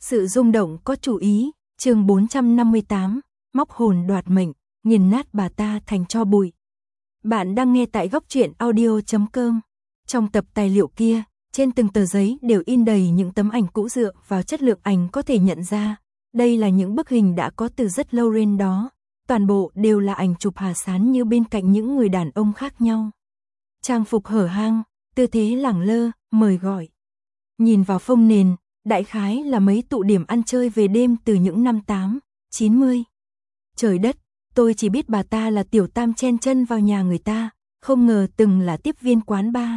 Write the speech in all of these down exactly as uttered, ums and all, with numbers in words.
Sự rung động có chủ ý, chương bốn trăm năm mươi tám, móc hồn đoạt mệnh, nghiền nát bà ta thành tro bụi. Bạn đang nghe tại góc truyện audio chấm com. Trong tập tài liệu kia, trên từng tờ giấy đều in đầy những tấm ảnh cũ dựa vào chất lượng ảnh có thể nhận ra. Đây là những bức hình đã có từ rất lâu lên đó. Toàn bộ đều là ảnh chụp Hà Sán như bên cạnh những người đàn ông khác nhau. Trang phục hở hang, tư thế lẳng lơ, mời gọi. Nhìn vào phông nền, đại khái là mấy tụ điểm ăn chơi về đêm từ những năm tám, chín mươi. Trời đất, tôi chỉ biết bà ta là tiểu tam chen chân vào nhà người ta, không ngờ từng là tiếp viên quán bar.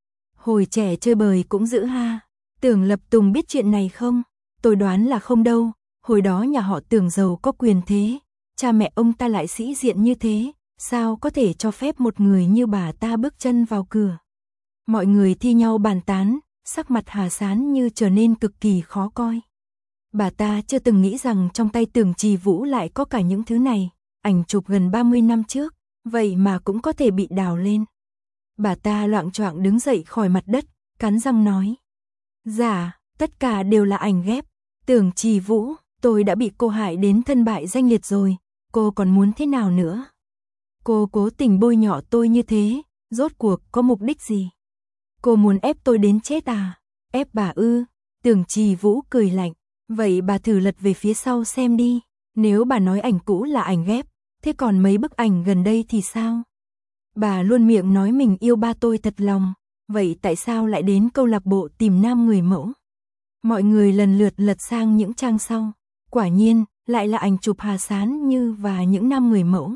Hồi trẻ chơi bời cũng dữ ha. Tưởng Lập Tùng biết chuyện này không? Tôi đoán là không đâu, hồi đó nhà họ Tưởng giàu có quyền thế, cha mẹ ông ta lại sĩ diện như thế, sao có thể cho phép một người như bà ta bước chân vào cửa. Mọi người thi nhau bàn tán, sắc mặt Hà Sán như trở nên cực kỳ khó coi. Bà ta chưa từng nghĩ rằng trong tay Tưởng Trì Vũ lại có cả những thứ này, ảnh chụp gần ba mươi năm trước, vậy mà cũng có thể bị đào lên. Bà ta loạng choạng đứng dậy khỏi mặt đất, cắn răng nói. Dạ, tất cả đều là ảnh ghép. Tưởng Trì Vũ, tôi đã bị cô hại đến thân bại danh liệt rồi, cô còn muốn thế nào nữa? Cô cố tình bôi nhọ tôi như thế, rốt cuộc có mục đích gì? Cô muốn ép tôi đến chết à? Ép bà ư? Tưởng Trì Vũ cười lạnh. Vậy bà thử lật về phía sau xem đi. Nếu bà nói ảnh cũ là ảnh ghép, thế còn mấy bức ảnh gần đây thì sao? Bà luôn miệng nói mình yêu ba tôi thật lòng, vậy tại sao lại đến câu lạc bộ tìm nam người mẫu? Mọi người lần lượt lật sang những trang sau. Quả nhiên, lại là ảnh chụp Hà Sán Như và những nam người mẫu.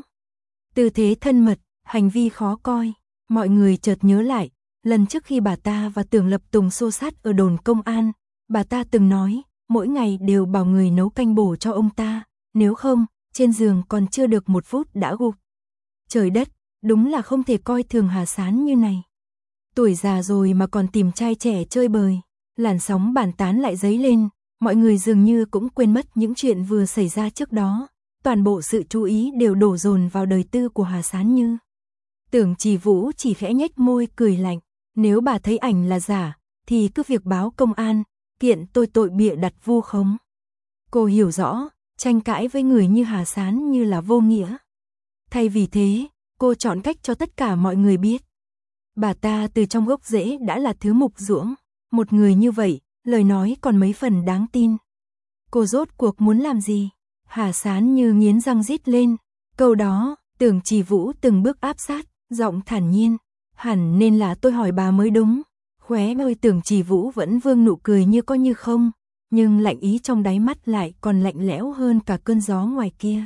Tư thế thân mật, hành vi khó coi. Mọi người chợt nhớ lại, lần trước khi bà ta và Tưởng Lập Tùng xô xát ở đồn công an, bà ta từng nói, mỗi ngày đều bảo người nấu canh bổ cho ông ta, nếu không, trên giường còn chưa được một phút đã gục. Trời đất, đúng là không thể coi thường Hà Sán Như này. Tuổi già rồi mà còn tìm trai trẻ chơi bời. Làn sóng bàn tán lại dấy lên, mọi người dường như cũng quên mất những chuyện vừa xảy ra trước đó. Toàn bộ sự chú ý đều đổ dồn vào đời tư của Hà Sán Như. Tưởng Trì Vũ chỉ khẽ nhếch môi cười lạnh, nếu bà thấy ảnh là giả, thì cứ việc báo công an, kiện tôi tội bịa đặt vu khống. Cô hiểu rõ, tranh cãi với người như Hà Sán Như là vô nghĩa. Thay vì thế, cô chọn cách cho tất cả mọi người biết. Bà ta từ trong gốc rễ đã là thứ mục ruỗng, một người như vậy, lời nói còn mấy phần đáng tin. Cô rốt cuộc muốn làm gì? Hà Sán Như nghiến răng rít lên, câu đó, Tưởng Trì Vũ từng bước áp sát, giọng thản nhiên, hẳn nên là tôi hỏi bà mới đúng. Khóe môi Tưởng Trì Vũ vẫn vương nụ cười như có như không, nhưng lạnh ý trong đáy mắt lại còn lạnh lẽo hơn cả cơn gió ngoài kia.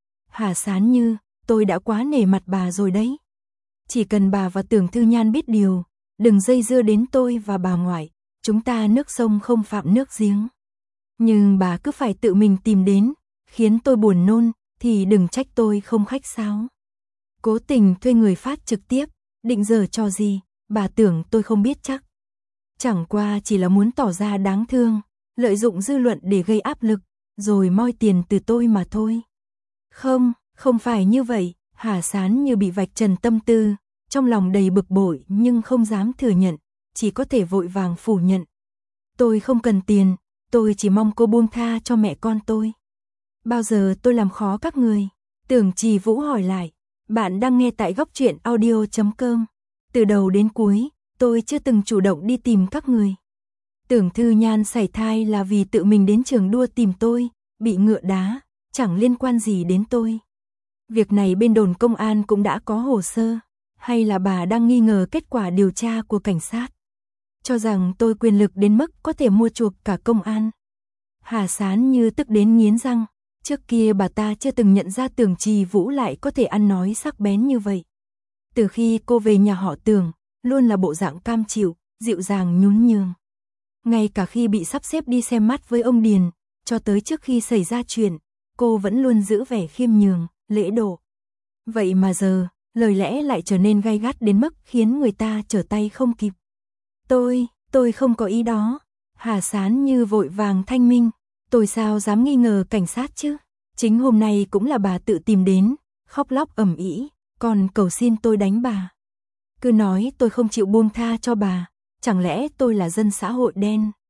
Hà Sán Như, tôi đã quá nể mặt bà rồi đấy. Chỉ cần bà và Tưởng Thư Nhan biết điều, đừng dây dưa đến tôi và bà ngoại, chúng ta nước sông không phạm nước giếng. Nhưng bà cứ phải tự mình tìm đến, khiến tôi buồn nôn, thì đừng trách tôi không khách sáo. Cố tình thuê người phát trực tiếp, định giở trò gì, bà tưởng tôi không biết chắc. Chẳng qua chỉ là muốn tỏ ra đáng thương, lợi dụng dư luận để gây áp lực, rồi moi tiền từ tôi mà thôi. Không, không phải như vậy. Hà Sán Như bị vạch trần tâm tư, trong lòng đầy bực bội nhưng không dám thừa nhận, chỉ có thể vội vàng phủ nhận. Tôi không cần tiền, tôi chỉ mong cô buông tha cho mẹ con tôi. Bao giờ tôi làm khó các người? Tưởng Trì Vũ hỏi lại. Bạn đang nghe tại góc truyện audio chấm com. Từ đầu đến cuối, tôi chưa từng chủ động đi tìm các người. Tưởng Thư Nhan sảy thai là vì tự mình đến trường đua tìm tôi, bị ngựa đá, chẳng liên quan gì đến tôi. Việc này bên đồn công an cũng đã có hồ sơ, hay là bà đang nghi ngờ kết quả điều tra của cảnh sát? Cho rằng tôi quyền lực đến mức có thể mua chuộc cả công an. Hà Sán Như tức đến nghiến răng, trước kia bà ta chưa từng nhận ra Tưởng Trì Vũ lại có thể ăn nói sắc bén như vậy. Từ khi cô về nhà họ Tưởng, luôn là bộ dạng cam chịu, dịu dàng nhún nhường. Ngay cả khi bị sắp xếp đi xem mắt với ông Điền, cho tới trước khi xảy ra chuyện, cô vẫn luôn giữ vẻ khiêm nhường, lễ độ. Vậy mà giờ, lời lẽ lại trở nên gay gắt đến mức khiến người ta trở tay không kịp. Tôi, tôi không có ý đó. Hà Sán Như vội vàng thanh minh. Tôi sao dám nghi ngờ cảnh sát chứ? Chính hôm nay cũng là bà tự tìm đến, khóc lóc ầm ĩ, còn cầu xin tôi đánh bà. Cứ nói tôi không chịu buông tha cho bà, chẳng lẽ tôi là dân xã hội đen?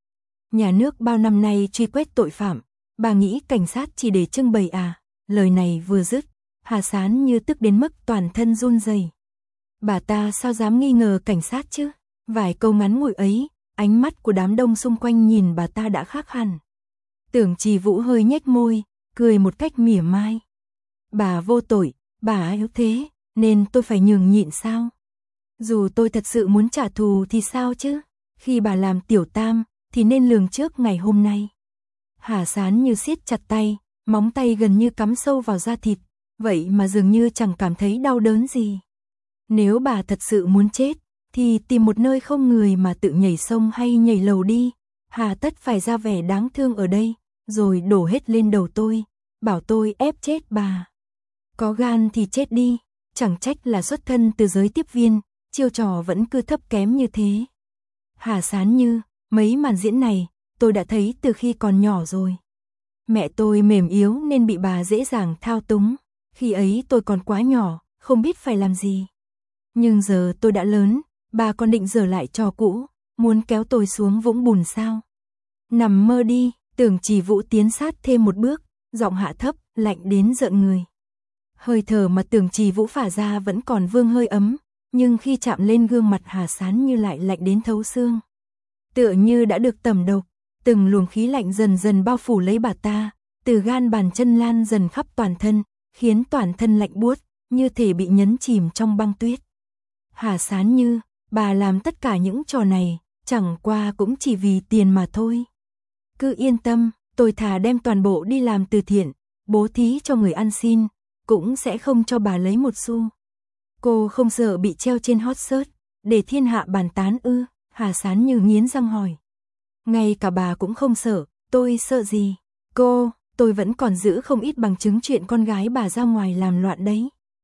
Nhà nước bao năm nay truy quét tội phạm, bà nghĩ cảnh sát chỉ để trưng bày à? Lời này vừa dứt, Hà Sán Như tức đến mức toàn thân run rẩy. Bà ta sao dám nghi ngờ cảnh sát chứ? Vài câu ngắn ngủi ấy, ánh mắt của đám đông xung quanh nhìn bà ta đã khác hẳn. Tưởng Trì Vũ hơi nhếch môi, cười một cách mỉa mai. Bà vô tội, bà yếu thế, nên tôi phải nhường nhịn sao? Dù tôi thật sự muốn trả thù thì sao chứ? Khi bà làm tiểu tam, thì nên lường trước ngày hôm nay. Hà Sán Như siết chặt tay, móng tay gần như cắm sâu vào da thịt, vậy mà dường như chẳng cảm thấy đau đớn gì. Nếu bà thật sự muốn chết, thì tìm một nơi không người mà tự nhảy sông hay nhảy lầu đi. Hà tất phải ra vẻ đáng thương ở đây, rồi đổ hết lên đầu tôi, bảo tôi ép chết bà. Có gan thì chết đi, chẳng trách là xuất thân từ giới tiếp viên, chiêu trò vẫn cứ thấp kém như thế. Hà Sán Như, mấy màn diễn này, tôi đã thấy từ khi còn nhỏ rồi. Mẹ tôi mềm yếu nên bị bà dễ dàng thao túng, khi ấy tôi còn quá nhỏ, không biết phải làm gì. Nhưng giờ tôi đã lớn, bà còn định giở lại trò cũ, muốn kéo tôi xuống vũng bùn sao? Nằm mơ đi. Tưởng Trì Vũ tiến sát thêm một bước, giọng hạ thấp, lạnh đến rợn người. Hơi thở mà Tưởng Trì Vũ phả ra vẫn còn vương hơi ấm, nhưng khi chạm lên gương mặt Hà Sán Như lại lạnh đến thấu xương. Tựa như đã được tẩm độc, từng luồng khí lạnh dần dần bao phủ lấy bà ta, từ gan bàn chân lan dần khắp toàn thân, khiến toàn thân lạnh buốt, như thể bị nhấn chìm trong băng tuyết. Hà Sán Như, bà làm tất cả những trò này, chẳng qua cũng chỉ vì tiền mà thôi. Cứ yên tâm, tôi thà đem toàn bộ đi làm từ thiện, bố thí cho người ăn xin, cũng sẽ không cho bà lấy một xu. Cô không sợ bị treo trên hot search, để thiên hạ bàn tán ư? Hà Sán Như nghiến răng hỏi. Ngay cả bà cũng không sợ, tôi sợ gì? Cô, tôi vẫn còn giữ không ít bằng chứng chuyện con gái bà ra ngoài làm loạn đấy.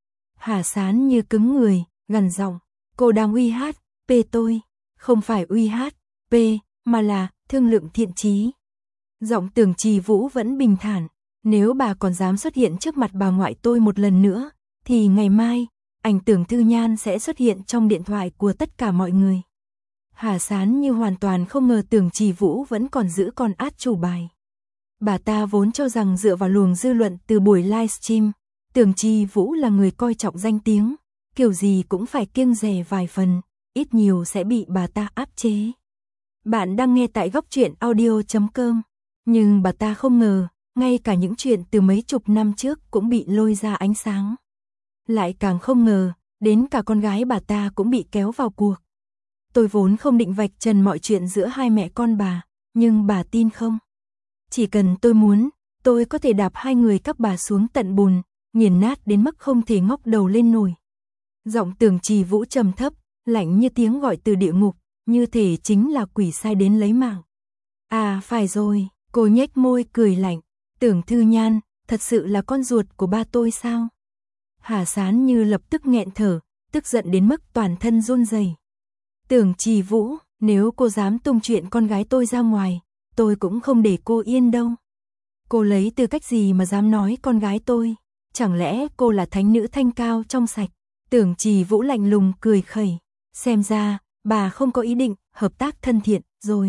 Hà Sán Như cứng người, gằn giọng, cô đang uy hát, pê tôi, không phải uy hát, pê, mà là thương lượng thiện chí. Giọng Tưởng Trì Vũ vẫn bình thản, nếu bà còn dám xuất hiện trước mặt bà ngoại tôi một lần nữa, thì ngày mai, ảnh Tưởng Thư Nhan sẽ xuất hiện trong điện thoại của tất cả mọi người. Hà Sán Như hoàn toàn không ngờ Tưởng Trì Vũ vẫn còn giữ con át chủ bài. Bà ta vốn cho rằng dựa vào luồng dư luận từ buổi livestream, Tưởng Trì Vũ là người coi trọng danh tiếng, kiểu gì cũng phải kiêng dè vài phần, ít nhiều sẽ bị bà ta áp chế. Bạn đang nghe tại góc truyện audio chấm com. Nhưng bà ta không ngờ, ngay cả những chuyện từ mấy chục năm trước cũng bị lôi ra ánh sáng. Lại càng không ngờ, đến cả con gái bà ta cũng bị kéo vào cuộc. Tôi vốn không định vạch trần mọi chuyện giữa hai mẹ con bà, nhưng bà tin không? Chỉ cần tôi muốn, tôi có thể đạp hai người các bà xuống tận bùn, nghiền nát đến mức không thể ngóc đầu lên nổi. Giọng Tưởng Trì Vũ trầm thấp, lạnh như tiếng gọi từ địa ngục, như thể chính là quỷ sai đến lấy mạng. À phải rồi. Cô nhếch môi cười lạnh, Tưởng Thư Nhan, thật sự là con ruột của ba tôi sao? Hà Sán Như lập tức nghẹn thở, tức giận đến mức toàn thân run rẩy. Tưởng Trì Vũ, nếu cô dám tung chuyện con gái tôi ra ngoài, tôi cũng không để cô yên đâu. Cô lấy tư cách gì mà dám nói con gái tôi? Chẳng lẽ cô là thánh nữ thanh cao trong sạch? Tưởng Trì Vũ lạnh lùng cười khẩy, xem ra, bà không có ý định hợp tác thân thiện rồi.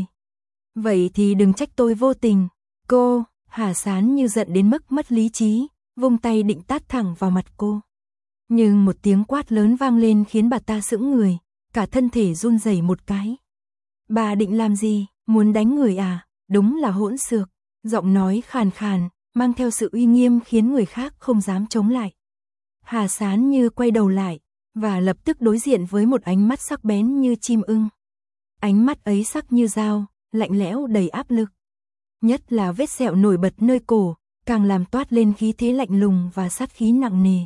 Vậy thì đừng trách tôi vô tình. Cô, Hà Sán Như giận đến mức mất lý trí, vung tay định tát thẳng vào mặt cô. Nhưng một tiếng quát lớn vang lên khiến bà ta sững người, cả thân thể run rẩy một cái. Bà định làm gì, muốn đánh người à? Đúng là hỗn xược. Giọng nói khàn khàn, mang theo sự uy nghiêm khiến người khác không dám chống lại. Hà Sán Như quay đầu lại, và lập tức đối diện với một ánh mắt sắc bén như chim ưng. Ánh mắt ấy sắc như dao, lạnh lẽo đầy áp lực. Nhất là vết sẹo nổi bật nơi cổ, càng làm toát lên khí thế lạnh lùng và sát khí nặng nề.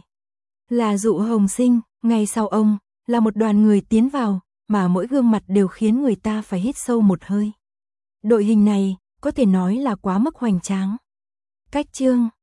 Là Dụ Hồng Sinh, ngay sau ông, là một đoàn người tiến vào, mà mỗi gương mặt đều khiến người ta phải hít sâu một hơi. Đội hình này, có thể nói là quá mức hoành tráng. Cách chương